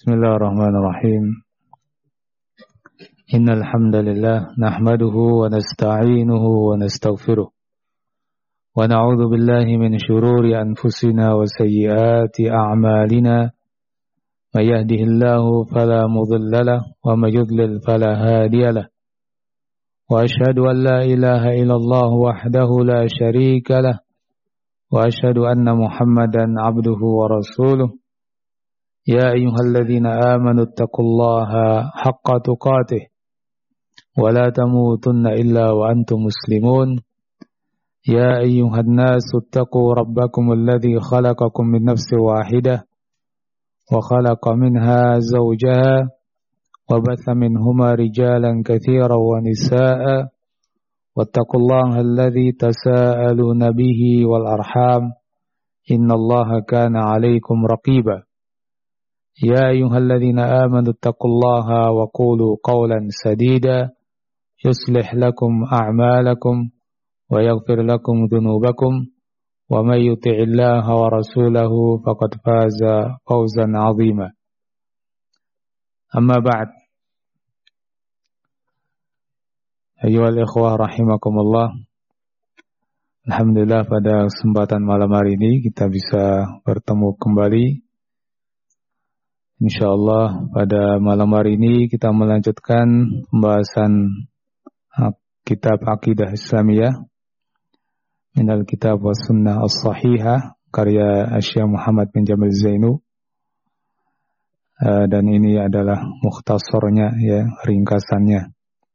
Bismillahirrahmanirrahim. Innal hamdalillah nahmaduhu wa nasta'inuhu wa nastaghfiruh wa na'udzu billahi min shururi anfusina wa sayyiati a'malina. May yahdihillahu fala mudilla lahu wa may yudlil fala hadiya lahu. Wa asyhadu an la ilaha illallah wahdahu la syarika lahu wa asyhadu anna Muhammadan 'abduhu wa rasuluh. Ya ayyuhalladzina amanu taqullaha haqqa tuqatih wa la tamutunna illa wa antum muslimun. Ya ayyuhan nasu taqu rabbakumul ladzi khalaqakum min nafsin wahidah wa khalaqa minha zawjaha wa batha minhuma rijalan katsiran wa nisaa'a wattaqullaha alladzi tasaaluna bihi wal arham innallaha kana 'alaikum raqiba. Ya ayyuhalladzina amanu taqullaha wa qulu qawlan sadida yuslih lakum a'malakum wa yaghfir lakum dhunubakum wa may yuti'illaha wa rasulahu faqad faza fawzan 'azima. Amma ba'd. Ayyuhal ikhwah rahimakumullah. Alhamdulillah pada kesempatan malam hari ini kita bisa bertemu kembali. InsyaAllah pada malam hari ini kita melanjutkan pembahasan kitab Aqidah Islamiyah minal kitab wa sunnah as-sahihah karya Syekh Muhammad bin Jamil Zainu, dan ini adalah mukhtasarnya, ya, ringkasannya.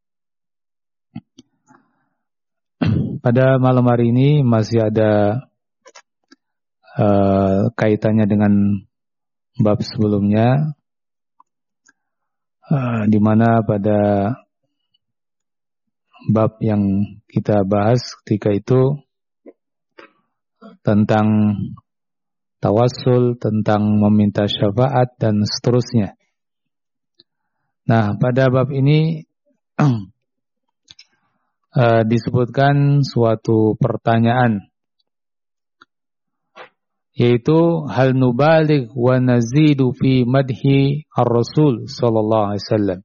Pada malam hari ini masih ada kaitannya dengan bab sebelumnya, di mana pada bab yang kita bahas ketika itu tentang tawassul, tentang meminta syafaat dan seterusnya. Nah, pada bab ini disebutkan suatu pertanyaan, yaitu hal nubaligh wa nazidu fi madhi ar-rasul sallallahu alaihi wasallam.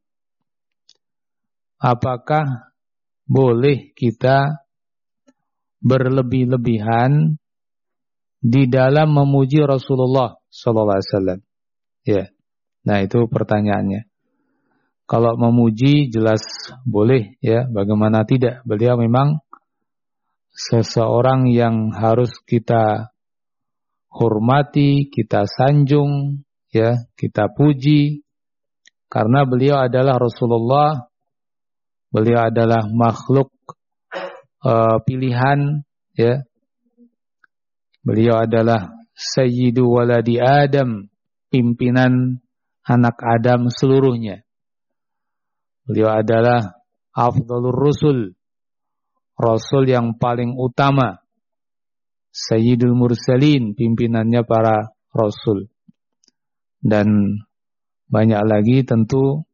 Apakah boleh kita berlebih-lebihan di dalam memuji Rasulullah sallallahu alaihi wasallam? Ya. Nah, itu pertanyaannya. Kalau memuji jelas boleh, ya, bagaimana tidak? Beliau memang seseorang yang harus kita hormati, kita sanjung, ya, kita puji, karena beliau adalah Rasulullah, beliau adalah makhluk pilihan, ya, beliau adalah Sayyidu waladi Adam, pimpinan anak Adam seluruhnya, beliau adalah Afdhalur Rusul, Rasul yang paling utama, Sayyidul Mursalin, pimpinannya para Rasul. Dan banyak lagi tentu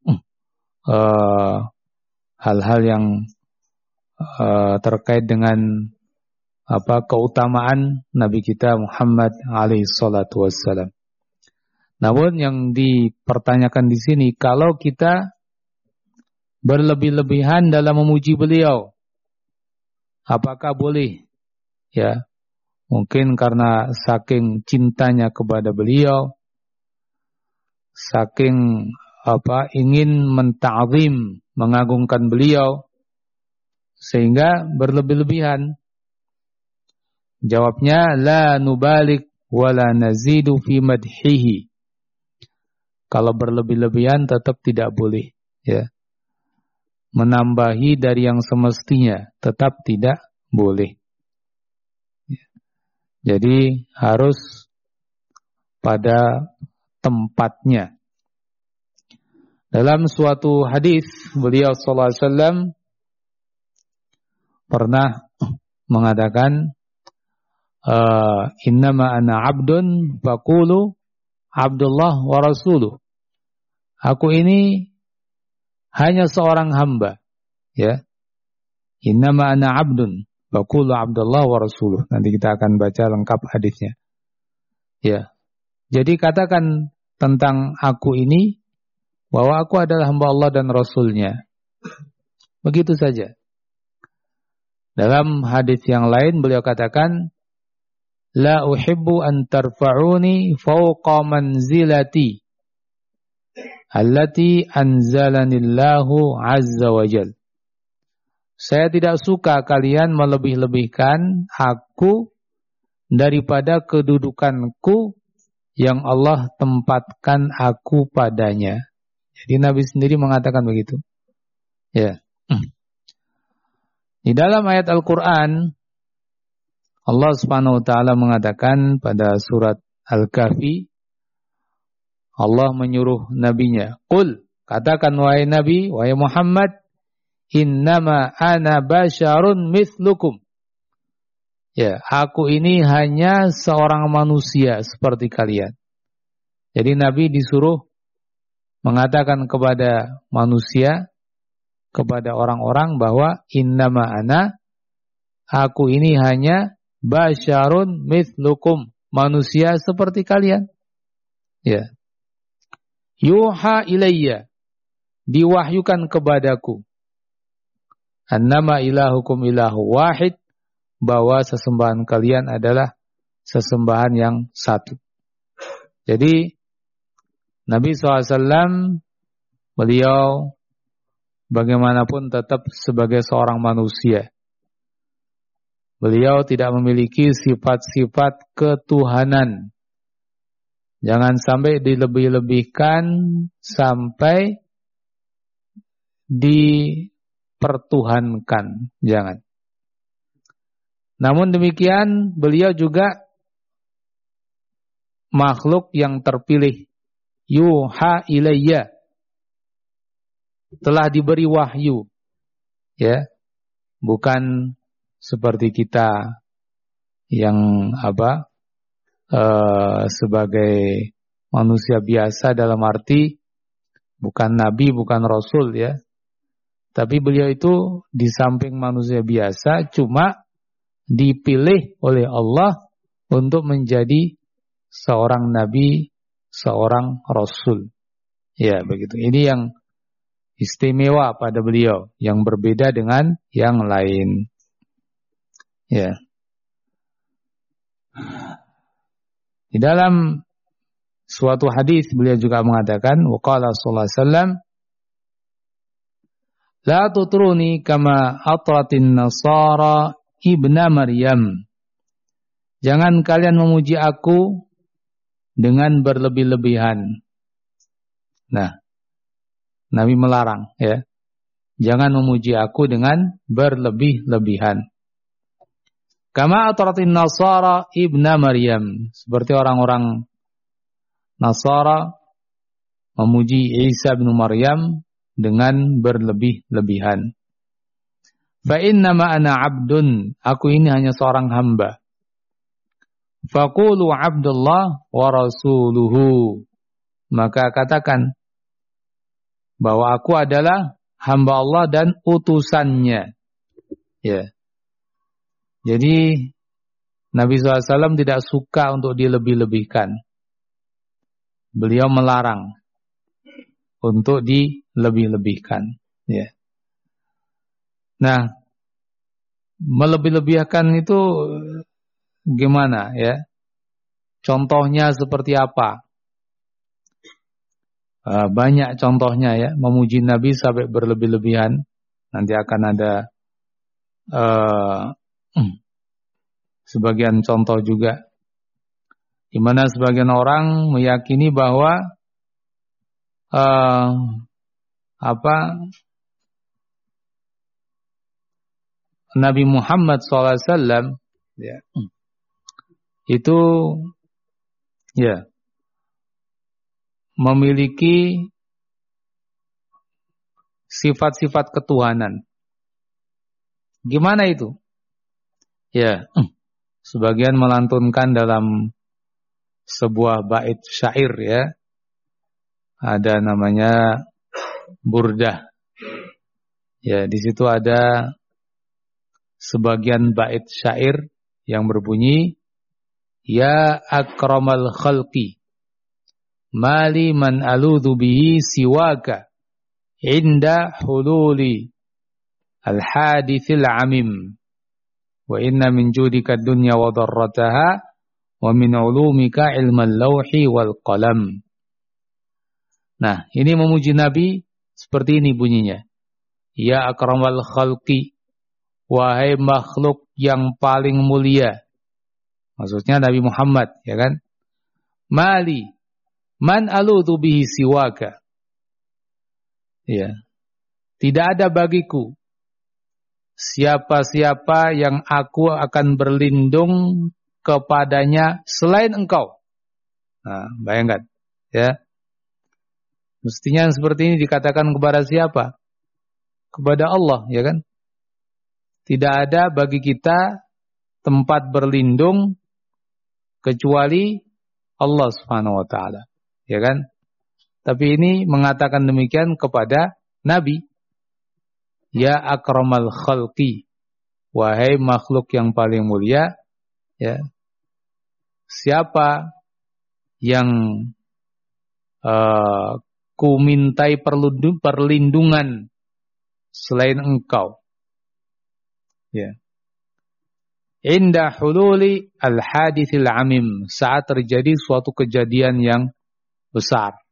hal-hal yang terkait dengan keutamaan Nabi kita Muhammad alaihi salatu wassalam. Namun yang dipertanyakan di sini, kalau kita berlebih-lebihan dalam memuji beliau, apakah boleh? Ya, mungkin karena saking cintanya kepada beliau, saking ingin menta'zim, mengagungkan beliau, sehingga berlebih-lebihan. Jawabnya, la nubalik wa la nazidu fi madhihi. Kalau berlebih-lebihan tetap tidak boleh, ya. Menambahi dari yang semestinya tetap tidak boleh. Jadi harus pada tempatnya. Dalam suatu hadis beliau sallallahu alaihi wasallam pernah mengatakan, innama ana abdun faqulu Abdullah wa rasuluh. Aku ini hanya seorang hamba, ya. Innama ana abdun faqulu Abdullah wa rasuluh. Nanti kita akan baca lengkap hadisnya. Ya. Jadi katakan tentang aku ini bahwa aku adalah hamba Allah dan Rasul-Nya. Begitu saja. Dalam hadis yang lain beliau katakan, la uhibbu an tarfa'uni fawqa manzilati allati anzalanillahu azza wa jal. Saya tidak suka kalian melebih-lebihkan aku daripada kedudukanku yang Allah tempatkan aku padanya. Jadi Nabi sendiri mengatakan begitu. Ya. Di dalam ayat Al-Quran, Allah Subhanahu wa taala mengatakan pada surat Al-Kahfi, Allah menyuruh nabinya, "Qul," katakan wahai Nabi, wahai Muhammad, "Innama ana basyarun mithlukum." Ya, aku ini hanya seorang manusia seperti kalian. Jadi Nabi disuruh mengatakan kepada manusia, kepada orang-orang bahwa innama ana, aku ini hanya basyarun mithlukum, manusia seperti kalian. Ya. Yuha ilayya, diwahyukan kepadaku. Annama ilahukum ilahu wahid, bahwa sesembahan kalian adalah sesembahan yang satu. Jadi Nabi SAW, beliau bagaimanapun tetap sebagai seorang manusia. Beliau tidak memiliki sifat-sifat ketuhanan. Jangan sampai dilebih-lebihkan sampai dipertuhankan. Jangan. Namun demikian, beliau juga makhluk yang terpilih. Yuha ilayya, telah diberi wahyu, ya, bukan seperti kita yang sebagai manusia biasa, dalam arti bukan nabi, bukan rasul, ya, tapi beliau itu di samping manusia biasa, cuma dipilih oleh Allah untuk menjadi seorang nabi, seorang rasul, ya, begitu. Ini yang istimewa pada beliau, yang berbeda dengan yang lain. Ya. Di dalam suatu hadis beliau juga mengatakan, waqala sallallahu alaihi wasallam, la tutruni kama atratin nasara ibna Maryam. Jangan kalian memuji aku dengan berlebih-lebihan. Nah, Nabi melarang, ya. Jangan memuji aku dengan berlebih-lebihan. Kama atratin nasara ibna Maryam, seperti orang-orang Nasara memuji Isa bin Maryam dengan berlebih-lebihan. Fa innama ana abdun, aku ini hanya seorang hamba. Faqulu abdullah wa rasuluhu, maka katakan bahwa aku adalah hamba Allah dan utusannya. Ya. Jadi Nabi SAW tidak suka untuk dilebih-lebihkan. Beliau melarang untuk dilebih-lebihkan. Ya. Nah, melebih-lebihkan itu gimana, ya? Contohnya seperti apa? Banyak contohnya, ya. Memuji Nabi sampai berlebih-lebihan. Nanti akan ada sebagian contoh juga, di mana sebagian orang meyakini bahwa Nabi Muhammad SAW, ya, itu, ya, memiliki sifat-sifat ketuhanan. Gimana itu? Ya, sebagian melantunkan dalam sebuah bait syair, ya. Ada namanya Burdah. Ya, di situ ada sebagian bait syair yang berbunyi, ya akramal khalqi, mali man aludhu bihi siwaka inda hululi al-hadithil amim wa inna min judika dunya wa darrataha wa min ulumika ilmal lawhi wal qalam. Nah, ini memuji Nabi seperti ini bunyinya. Ya akramal khalqi, wahai makhluk yang paling mulia. Maksudnya Nabi Muhammad, ya kan? Mali man aludhu bihi siwaka. Ya. Tidak ada bagiku siapa-siapa yang aku akan berlindung kepadanya selain engkau. Nah, bayangkan, ya. Mestinya seperti ini dikatakan kepada siapa? Kepada Allah, ya kan? Tidak ada bagi kita tempat berlindung kecuali Allah Subhanahu wa taala, ya kan? Tapi ini mengatakan demikian kepada Nabi. Ya akramal khalqi, wahai makhluk yang paling mulia, ya. Siapa yang ku mintai perlindungan selain engkau, ya. Inda hululi al-hadithil amim, saat terjadi suatu kejadian yang besar.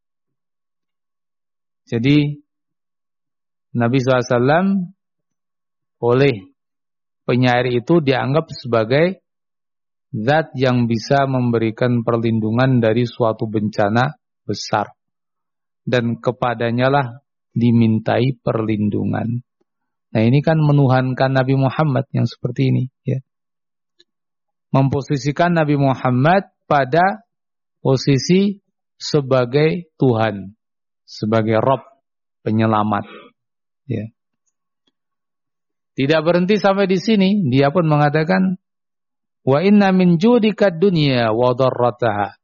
Jadi Nabi SAW oleh penyair itu dianggap sebagai zat yang bisa memberikan perlindungan dari suatu bencana besar. Dan kepadanya lah dimintai perlindungan. Nah, ini kan menuhankan Nabi Muhammad yang seperti ini, ya. Memposisikan Nabi Muhammad pada posisi sebagai Tuhan, sebagai Rabb, penyelamat, ya. Tidak berhenti sampai di sini, dia pun mengatakan, wa inna min judika dunya wa darrataha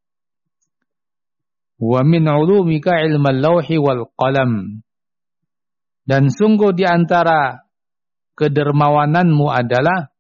wa min ulumika ilmal lawhi wal qalam. Dan sungguh di antara kedermawananmu adalah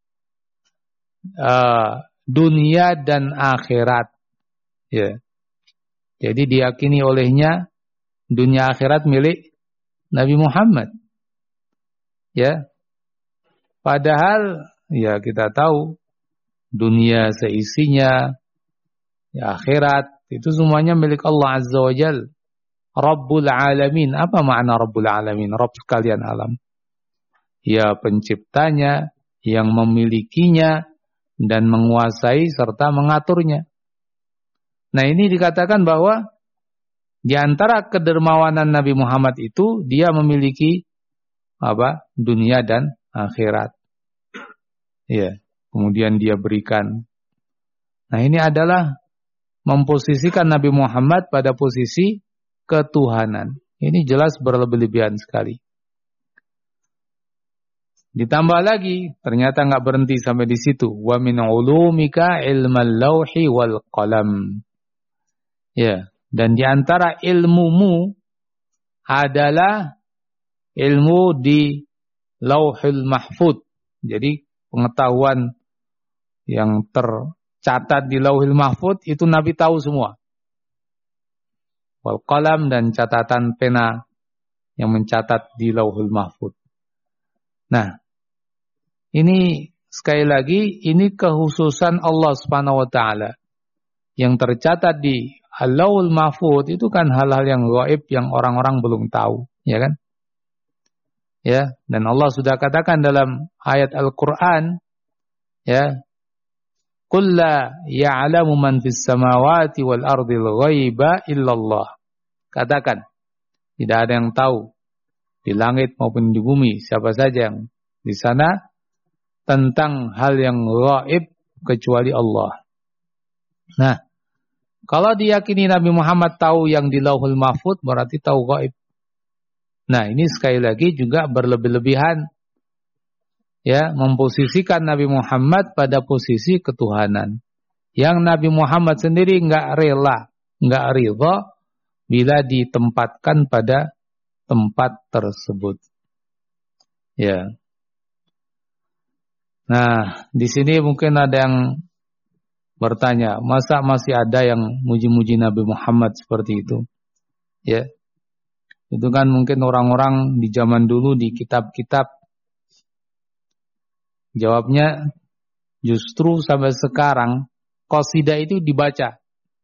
dunia dan akhirat, ya. Jadi diyakini olehnya dunia akhirat milik Nabi Muhammad, ya. Padahal ya kita tahu dunia seisinya, ya, akhirat itu semuanya milik Allah Azza wa Jalla. Rabbul Alamin. Apa makna Rabbul Alamin? Rabb sekalian alam. Ya, penciptanya, yang memilikinya dan menguasai serta mengaturnya. Nah, ini dikatakan bahwa di antara kedermawanan Nabi Muhammad itu dia memiliki apa? Dunia dan akhirat. Ya, kemudian dia berikan. Nah, ini adalah memposisikan Nabi Muhammad pada posisi ketuhanan. Ini jelas berlebih-lebihan sekali. Ditambah lagi, ternyata nggak berhenti sampai di situ. Wa min ulumika ilmal lawhi wal qalam. Ya, dan di antara ilmumu adalah ilmu di Lauhul Mahfuz. Jadi pengetahuan yang tercatat di Lauhul Mahfuz itu Nabi tahu semua. Wal qalam, dan catatan pena yang mencatat di Lauhul Mahfuz. Nah, ini sekali lagi ini kekhususan Allah Subhanahu wa taala. Yang tercatat di Lauhul Mahfuz itu kan hal-hal yang gaib yang orang-orang belum tahu, ya kan? Ya, dan Allah sudah katakan dalam ayat Al-Qur'an, ya, qul la ya'lamu man fis samawati wal ardil ghaiba illallah. Katakan, tidak ada yang tahu di langit maupun di bumi, siapa saja yang di sana tentang hal yang gaib kecuali Allah. Nah, kalau diyakini Nabi Muhammad tahu yang di Lauhul Mahfuz, berarti tahu gaib. Nah, ini sekali lagi juga berlebih-lebihan, ya, memposisikan Nabi Muhammad pada posisi ketuhanan. Yang Nabi Muhammad sendiri nggak rela, nggak ridha bila ditempatkan pada tempat tersebut. Ya. Nah, di sini mungkin ada yang bertanya, masa masih ada yang muji-muji Nabi Muhammad seperti itu? Ya. Itu kan mungkin orang-orang di zaman dulu di kitab-kitab. Jawabnya justru sampai sekarang qasidah itu dibaca.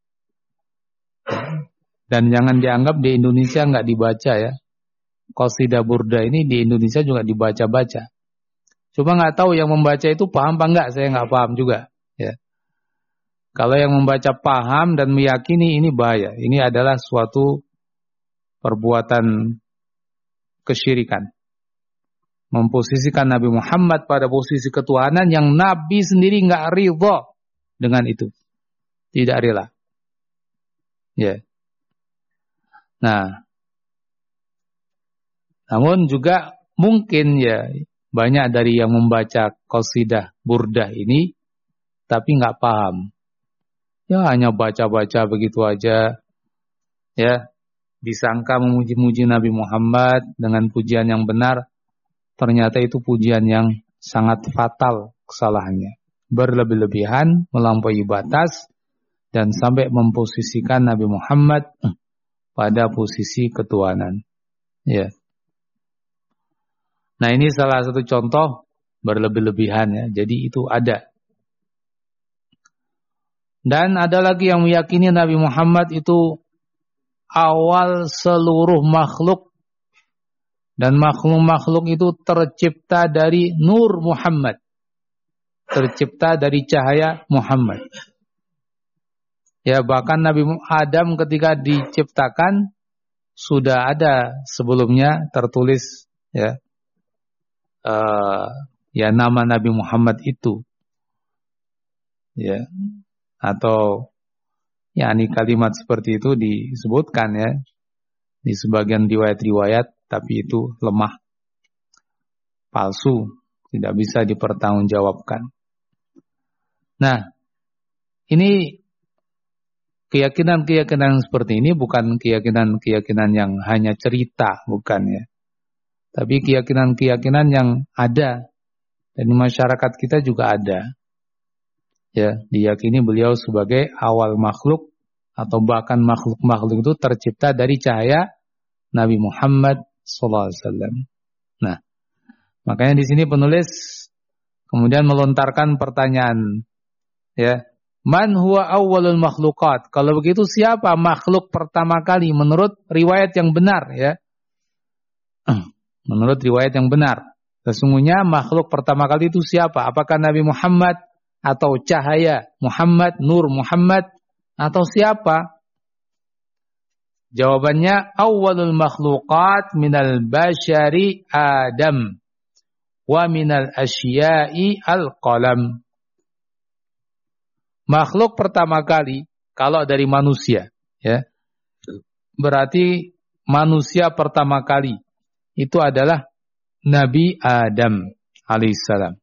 Dan jangan dianggap di Indonesia nggak dibaca ya. Qasidah burda ini di Indonesia juga dibaca-baca. Cuma nggak tahu yang membaca itu paham apa enggak, saya nggak paham juga. Ya. Kalau yang membaca paham dan meyakini ini bahaya. Ini adalah suatu perbuatan kesyirikan. Memposisikan Nabi Muhammad pada posisi ketuhanan yang Nabi sendiri nggak ridho dengan itu. Tidak rela. Ya. Nah. Namun juga mungkin ya banyak dari yang membaca qasidah burdah ini tapi nggak paham. Ya hanya baca-baca begitu aja. Ya, disangka memuji-muji Nabi Muhammad dengan pujian yang benar, ternyata itu pujian yang sangat fatal kesalahannya. Berlebih-lebihan, melampaui batas dan sampai memposisikan Nabi Muhammad pada posisi ketuhanan. Ya. Nah, ini salah satu contoh berlebih-lebihan ya. Jadi itu ada. Dan ada lagi yang meyakini Nabi Muhammad itu awal seluruh makhluk. Dan makhluk-makhluk itu tercipta dari nur Muhammad. Tercipta dari cahaya Muhammad. Ya, bahkan Nabi Adam ketika diciptakan sudah ada sebelumnya tertulis ya. Ya nama Nabi Muhammad itu. Ya. Atau yakni kalimat seperti itu disebutkan ya di sebagian riwayat-riwayat, tapi itu lemah, palsu, tidak bisa dipertanggungjawabkan. Nah, ini keyakinan-keyakinan seperti ini bukan keyakinan-keyakinan yang hanya cerita, bukan ya. Tapi keyakinan-keyakinan yang ada dan di masyarakat kita juga ada. Ya, diyakini beliau sebagai awal makhluk atau bahkan makhluk-makhluk itu tercipta dari cahaya Nabi Muhammad SAW. Nah, makanya di sini penulis kemudian melontarkan pertanyaan, ya, man huwa awwalul makhluqat? Kalau begitu siapa makhluk pertama kali menurut riwayat yang benar, ya? Menurut riwayat yang benar, sesungguhnya makhluk pertama kali itu siapa? Apakah Nabi Muhammad atau cahaya Muhammad, nur Muhammad, atau siapa? Jawabannya awwalul makhluqat minal bashari Adam wa minal asya'i al-qalam. Makhluk pertama kali kalau dari manusia, ya. Berarti manusia pertama kali itu adalah Nabi Adam alaihissalam.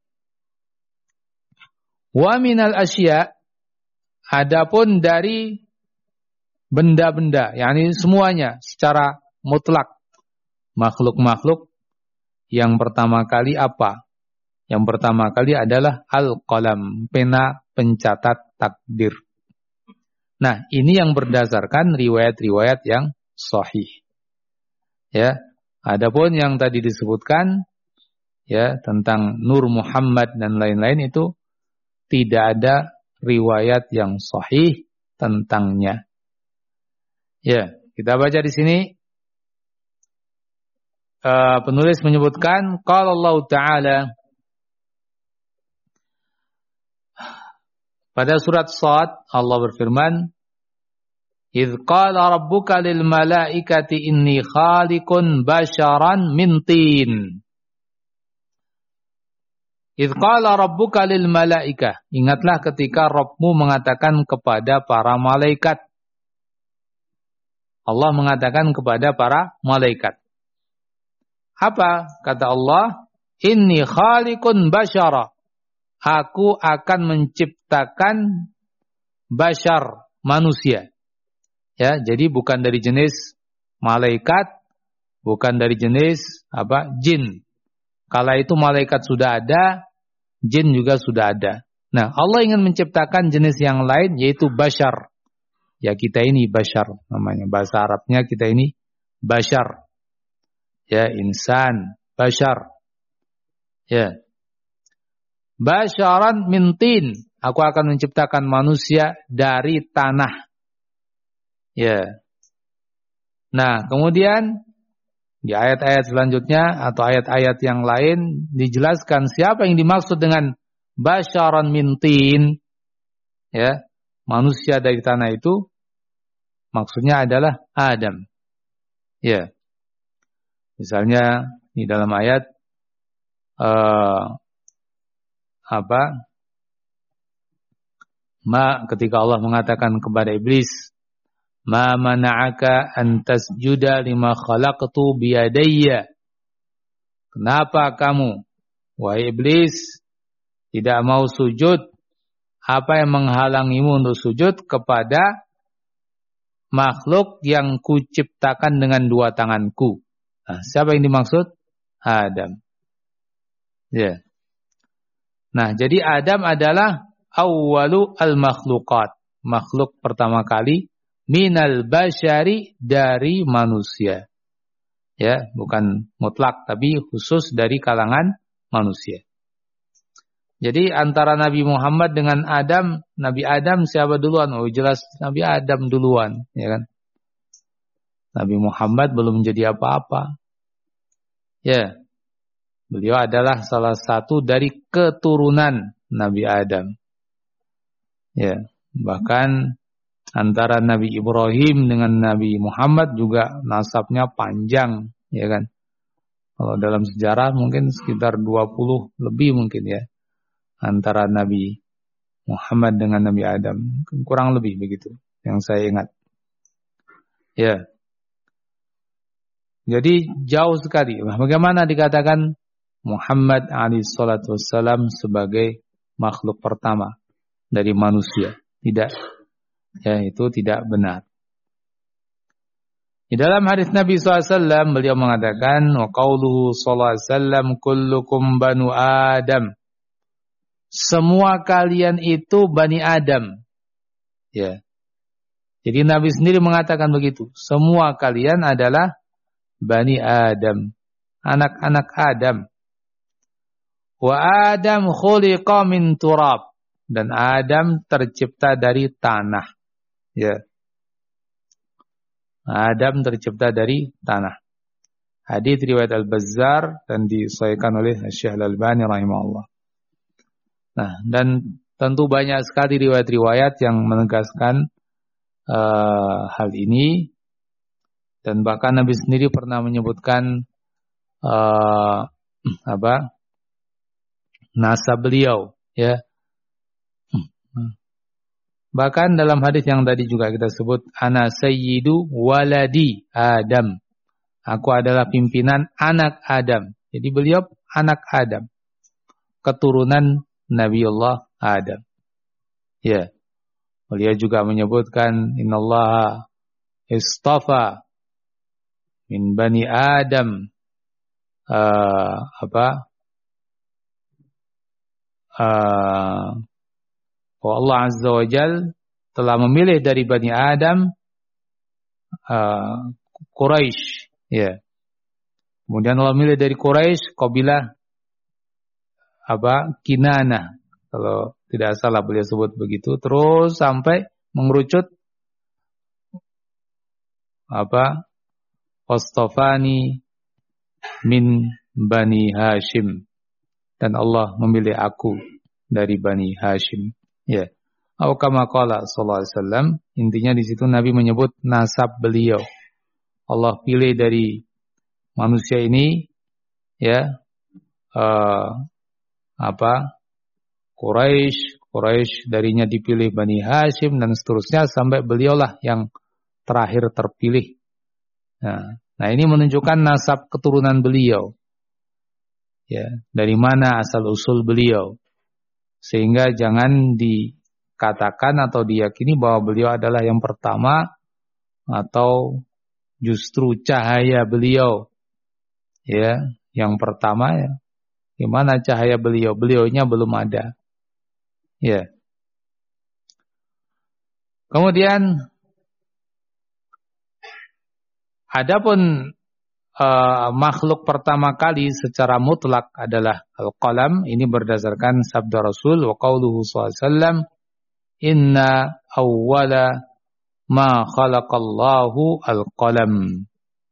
Wa minal asya, adapun dari benda-benda, yakni semuanya secara mutlak. Makhluk-makhluk yang pertama kali apa? Yang pertama kali adalah al-qalam, pena pencatat takdir. Nah, ini yang berdasarkan riwayat-riwayat yang sahih. Ya, adapun yang tadi disebutkan ya tentang Nur Muhammad dan lain-lain itu tidak ada riwayat yang sahih tentangnya. Ya, kita baca di sini. Penulis menyebutkan qala Allah Ta'ala pada surat Shad, Allah berfirman, "Idz qala rabbuka lil malaikati inni khaliqun basharan min tin." Idz qala rabbuka lil malaikah. Ingatlah ketika Rabbmu mengatakan kepada para malaikat. Allah mengatakan kepada para malaikat. Apa kata Allah? Inni khaliqun bashara. Aku akan menciptakan bashar, manusia. Ya, jadi bukan dari jenis malaikat, bukan dari jenis jin. Kala itu malaikat sudah ada, jin juga sudah ada. Nah, Allah ingin menciptakan jenis yang lain yaitu bashar. Ya, kita ini bashar namanya. Bahasa Arabnya kita ini bashar. Ya, insan, bashar. Ya. Basyaran min tin. Aku akan menciptakan manusia dari tanah. Ya. Nah, kemudian di ayat-ayat selanjutnya atau ayat-ayat yang lain dijelaskan siapa yang dimaksud dengan basyaran min tin. Ya. Manusia dari tanah itu maksudnya adalah Adam. Ya. Misalnya di dalam ayat ketika Allah mengatakan kepada iblis, ma mana'aka an tasjuda lima khalaqtu biyadayya. Kenapa kamu, wahai iblis, tidak mau sujud? Apa yang menghalangimu untuk sujud kepada makhluk yang kuciptakan dengan dua tanganku? Nah, siapa yang dimaksud? Adam. Ya. Nah, jadi Adam adalah awwalu al-makhluqat. Makhluk pertama kali minal basyari dari manusia. Ya, bukan mutlak tapi khusus dari kalangan manusia. Jadi antara Nabi Muhammad dengan Adam, Nabi Adam siapa duluan? Oh, jelas Nabi Adam duluan, ya kan? Nabi Muhammad belum jadi apa-apa. Ya. Beliau adalah salah satu dari keturunan Nabi Adam. Ya, bahkan antara Nabi Ibrahim dengan Nabi Muhammad juga nasabnya panjang, ya kan? Kalau dalam sejarah mungkin sekitar 20 lebih mungkin ya. Antara Nabi Muhammad dengan Nabi Adam, kurang lebih begitu yang saya ingat. Ya. Jadi jauh sekali. Bagaimana dikatakan Muhammad alaihi salatu wassalam sebagai makhluk pertama dari manusia? Tidak. Ya, itu tidak benar. Di dalam hadis Nabi SAW beliau mengatakan wa qauluhu sallallahu alaihi wasallam kullukum banu Adam. Semua kalian itu Bani Adam. Ya. Jadi Nabi sendiri mengatakan begitu. Semua kalian adalah Bani Adam. Anak-anak Adam. Wa Adam khuliqa min turab. Dan Adam tercipta dari tanah. Ya. Adam tercipta dari tanah. Hadits riwayat Al-Bazzar dan disahihkan oleh Syekh Al-Albani rahimahullah. Nah, dan tentu banyak sekali riwayat-riwayat yang menegaskan hal ini. Dan bahkan Nabi sendiri pernah menyebutkan nasab beliau, ya. Bahkan dalam hadis yang tadi juga kita sebut ana sayyidu waladi Adam. Aku adalah pimpinan anak Adam. Jadi beliau anak Adam. Keturunan Nabiullah Adam. Ya. Beliau juga menyebutkan innallaha istafa min bani Adam Allah Azza wa Jal telah memilih dari Bani Adam Quraisy, ya. Kemudian Allah memilih dari Quraisy kabilah Kinanah, kalau tidak salah beliau sebut begitu, terus sampai mengerucut Wastafani min Bani Hashim, dan Allah memilih aku dari Bani Hashim. Ya. Atau kama qala sallallahu alaihi wasallam, intinya di situ Nabi menyebut nasab beliau. Allah pilih dari manusia ini, ya, Quraisy darinya dipilih Bani Hashim dan seterusnya sampai beliaulah yang terakhir terpilih. Nah, ini menunjukkan nasab keturunan beliau. Ya, dari mana asal usul beliau. Sehingga jangan dikatakan atau diyakini bahwa beliau adalah yang pertama atau justru cahaya beliau. Ya, yang pertama ya. Gimana cahaya beliau? Beliaunya belum ada. Ya. Kemudian adapun makhluk pertama kali secara mutlak adalah al-qalam. Ini berdasarkan sabda Rasul wa qauluhu sallallahu alaihi wasallam, inna awwala ma khalaqallahu al-qalam.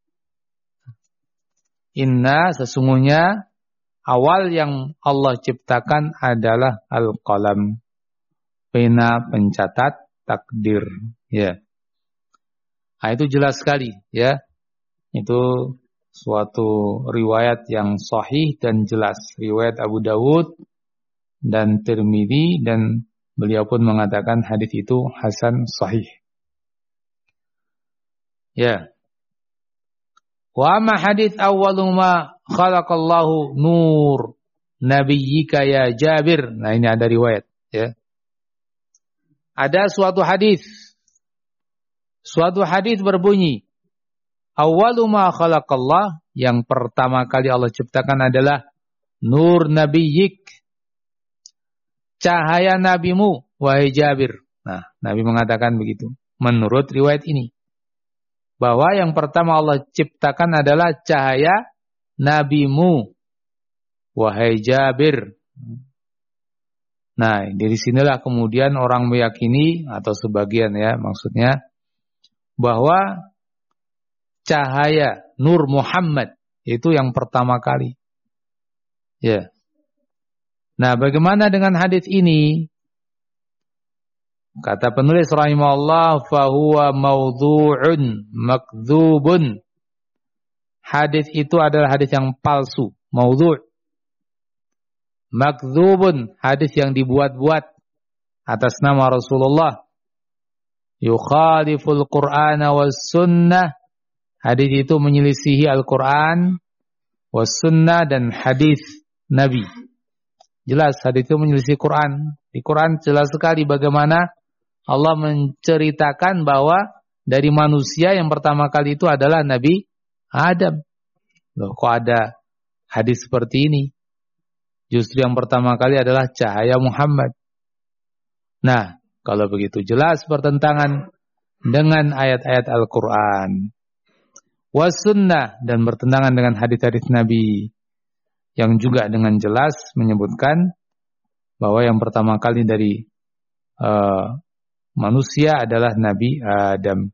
Inna, sesungguhnya awal yang Allah ciptakan adalah al-qalam, pena pencatat takdir. Ya. Nah, itu jelas sekali, ya. Itu suatu riwayat yang sahih dan jelas, riwayat Abu Dawud dan Tirmidzi, dan beliau pun mengatakan hadis itu hasan sahih. Ya. Wa amma hadits awwalu ma khalaqallahu nur nabiyyika ya Jabir. Nah, ini ada riwayat, ya. Ada suatu hadis berbunyi, awwalu ma khalaqallah, yang pertama kali Allah ciptakan adalah nur nabiyyik, cahaya nabimu wahai Jabir. Nah, Nabi mengatakan begitu menurut riwayat ini, bahwa yang pertama Allah ciptakan adalah cahaya nabimu wahai Jabir. Nah, dari sinilah kemudian orang meyakini, atau sebagian, ya, maksudnya, bahwa cahaya nur Muhammad itu yang pertama kali. Ya. Nah, bagaimana dengan hadis ini? Kata penulis rahimahullah, fahuwa maudhu'un makdzubun. Hadis itu adalah hadis yang palsu, maudhu'. Makdzubun, hadis yang dibuat-buat atas nama Rasulullah. Yukhaliful Qur'ana was sunnah. Hadis itu menyelisihi Al-Qur'an was sunnah dan hadis Nabi. Jelas hadis itu menyelisihi Quran. Di Quran jelas sekali bagaimana Allah menceritakan bahwa dari manusia yang pertama kali itu adalah Nabi Adam. Loh, kok ada hadis seperti ini? Justru yang pertama kali adalah cahaya Muhammad. Nah, kalau begitu jelas bertentangan dengan ayat-ayat Al-Quran. Was-sunnah, dan bertentangan dengan hadis-hadis Nabi, yang juga dengan jelas menyebutkan bahwa yang pertama kali dari manusia adalah Nabi Adam.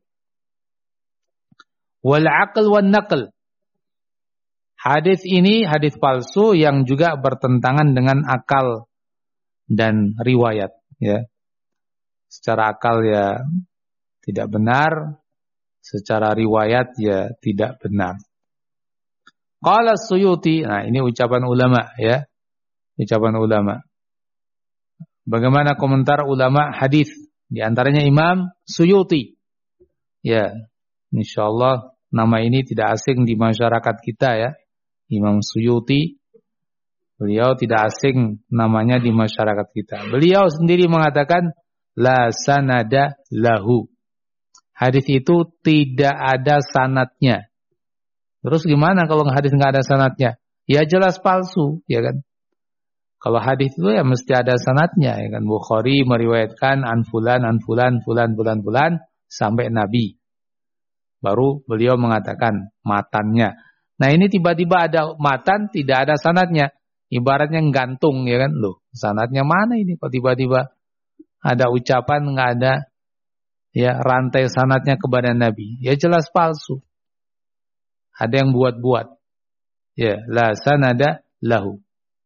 Wal aql wan naql. Hadis ini hadis palsu yang juga bertentangan dengan akal dan riwayat, ya. Secara akal ya tidak benar, secara riwayat ya tidak benar. Qala Suyuti, nah ini ucapan ulama, ya. Ucapan ulama. Bagaimana komentar ulama hadis? Di antaranya Imam Suyuti. Ya, insyaallah nama ini tidak asing di masyarakat kita, ya. Imam Suyuti, beliau tidak asing namanya di masyarakat kita. Beliau sendiri mengatakan la sanada lahu. Hadis itu tidak ada sanadnya. Terus gimana kalau hadis nggak ada sanadnya? Ya jelas palsu, ya kan? Kalau hadis itu ya mesti ada sanadnya, ya kan? Bukhari meriwayatkan an fulan sampai Nabi. Baru beliau mengatakan matannya. Nah, ini tiba-tiba ada matan, tidak ada sanadnya. Ibaratnya gantung, ya kan? Loh, sanadnya mana ini? Kok tiba-tiba ada ucapan, nggak ada, ya, rantai sanadnya kepada Nabi. Ya jelas palsu. Ada yang buat-buat. Ya, la sanada lahu.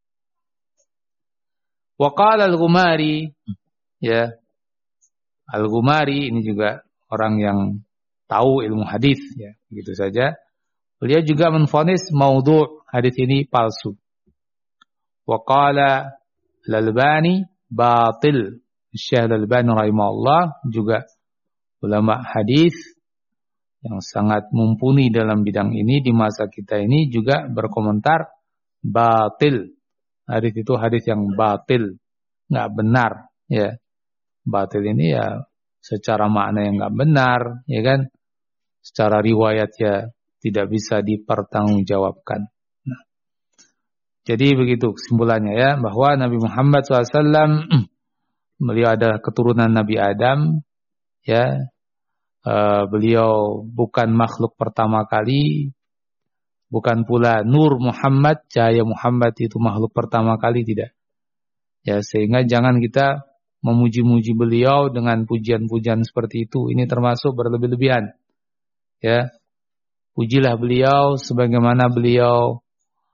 Wa qala al-Ghumari, ya. Al-Ghumari ini juga orang yang tahu ilmu hadis, ya. Begitu saja. Beliau juga menvonis maudhu', hadis ini palsu. Wa qala al-Albani batil. Syekh Al-Albani rahimahullah, juga ulama hadis yang sangat mumpuni dalam bidang ini di masa kita ini, juga berkomentar batil. Hadis itu hadis yang batil, enggak benar, ya. Batil ini ya secara makna yang enggak benar, ya kan? Secara riwayat ya tidak bisa dipertanggungjawabkan. Nah, jadi begitu kesimpulannya, ya, bahwa Nabi Muhammad SAW beliau adalah keturunan Nabi Adam, ya. Beliau bukan makhluk pertama kali, bukan pula Nur Muhammad, cahaya Muhammad itu makhluk pertama kali, tidak. Ya, sehingga jangan kita memuji-muji beliau dengan pujian-pujian seperti itu. Ini termasuk berlebih-lebihan. Ya, pujilah beliau sebagaimana beliau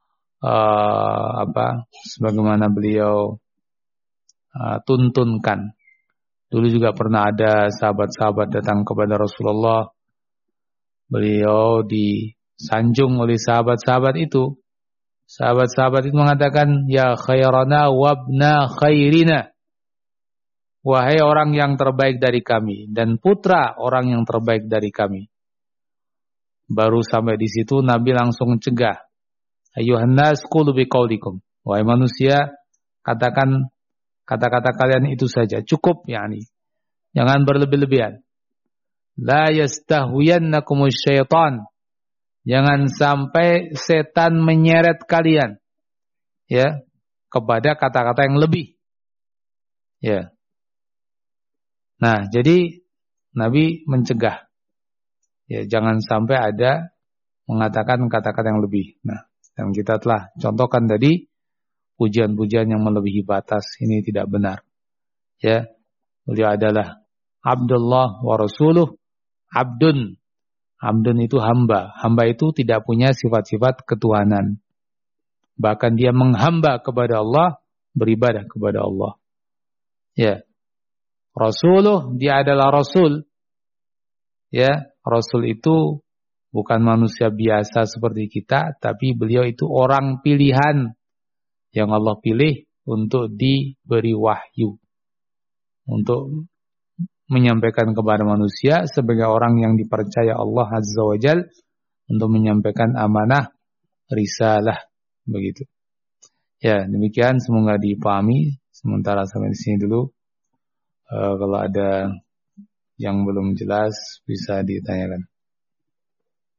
sebagaimana beliau tuntunkan. Dulu juga pernah ada sahabat-sahabat datang kepada Rasulullah. Beliau disanjung oleh sahabat-sahabat itu. Sahabat-sahabat itu mengatakan, ya khairana wabna khairina. Wahai orang yang terbaik dari kami dan putra orang yang terbaik dari kami. Baru sampai di situ Nabi langsung cegah. Ayuhan nas qulu biqaulikum. Wahai manusia, katakan kata-kata kalian itu saja, cukup yakni. Jangan berlebih-lebihan. La yastahwiyannakumus syaitan. Jangan sampai setan menyeret kalian, ya, kepada kata-kata yang lebih. Ya. Nah, jadi Nabi mencegah. Ya, jangan sampai ada mengatakan kata-kata yang lebih. Nah, dan kita telah contohkan tadi pujian-pujian yang melebihi batas ini tidak benar. Ya. Beliau adalah Abdullah wa Rasuluh, Abdun. Abdun itu hamba. Hamba itu tidak punya sifat-sifat ketuhanan. Bahkan dia menghamba kepada Allah, beribadah kepada Allah. Ya. Rasuluh, dia adalah Rasul. Ya, Rasul itu bukan manusia biasa seperti kita, tapi beliau itu orang pilihan yang Allah pilih untuk diberi wahyu. Untuk menyampaikan kepada manusia sebagai orang yang dipercaya Allah Azza wa Jal untuk menyampaikan amanah risalah, begitu. Ya, demikian semoga dipahami. Sementara sampai di sini dulu. Kalau ada yang belum jelas bisa ditanyakan.